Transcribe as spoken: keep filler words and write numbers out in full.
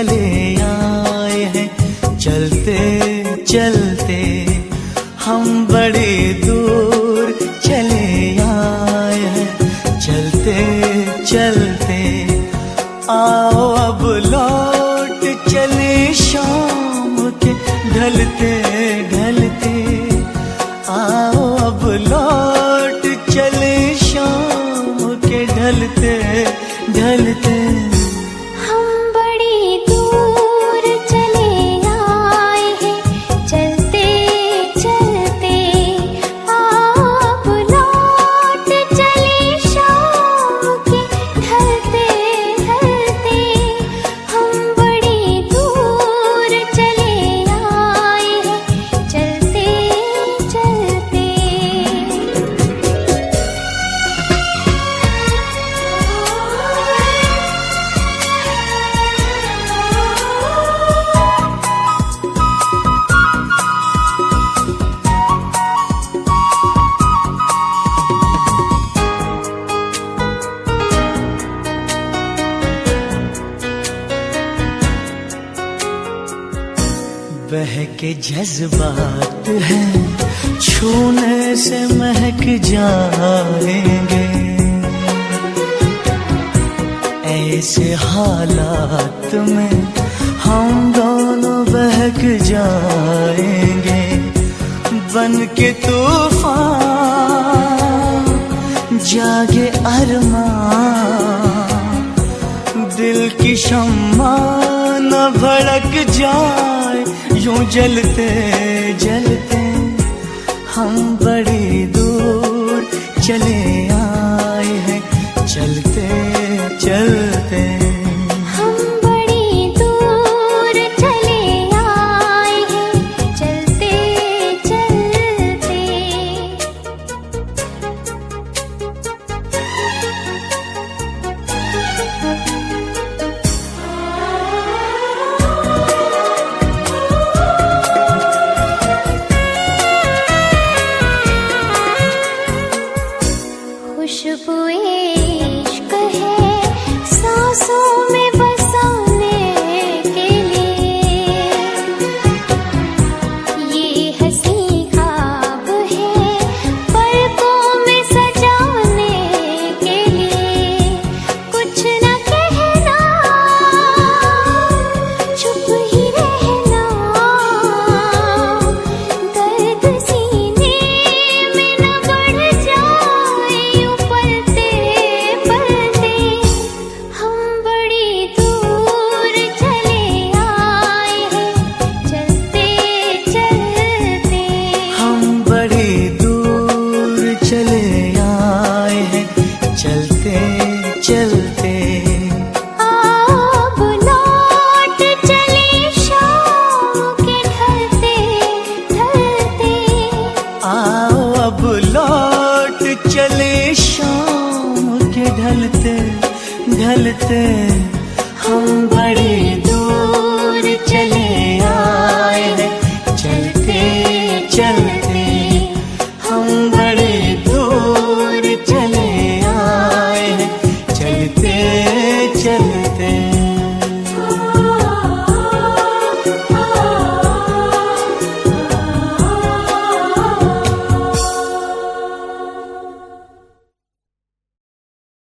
चले आए हैं, चलते चलते हम बड़ी दूर चले आए हैं, चलते चलते आओ अब लौट चले शाम के ढलते ढलते, आओ अब लौट चले शाम के ढलते ढलते। बहके जज्बात हैं, छूने से महक जाएंगे, ऐसे हालात में हम दोनों बहक जाएंगे। बन के तूफान जागे अरमान, दिल की शम्मा न भड़क जाए, यूं जलते जलते हम बड़ी दूर चले आए हैं, चलते चलते हम बड़ी दूर चले आए हैं, चलते चलते। खुशबुए इश्क है सांसों में बसाने के लिए, ये हंसी ख्वाब है पलकों में सजाने के लिए। कुछ न कहना, चुप ही रहना, दर्द सीने में न बढ़ जाए, यूं पलते पलते हम बड़ी दूर चले आए हैं, चलते चलते। हम बड़ी दूर चले आए हैं, चलते चलते। अब लौट चले शाम के ढलते ढलते, आओ अब लौट चले शाम के ढलते ढलते हम बड़ी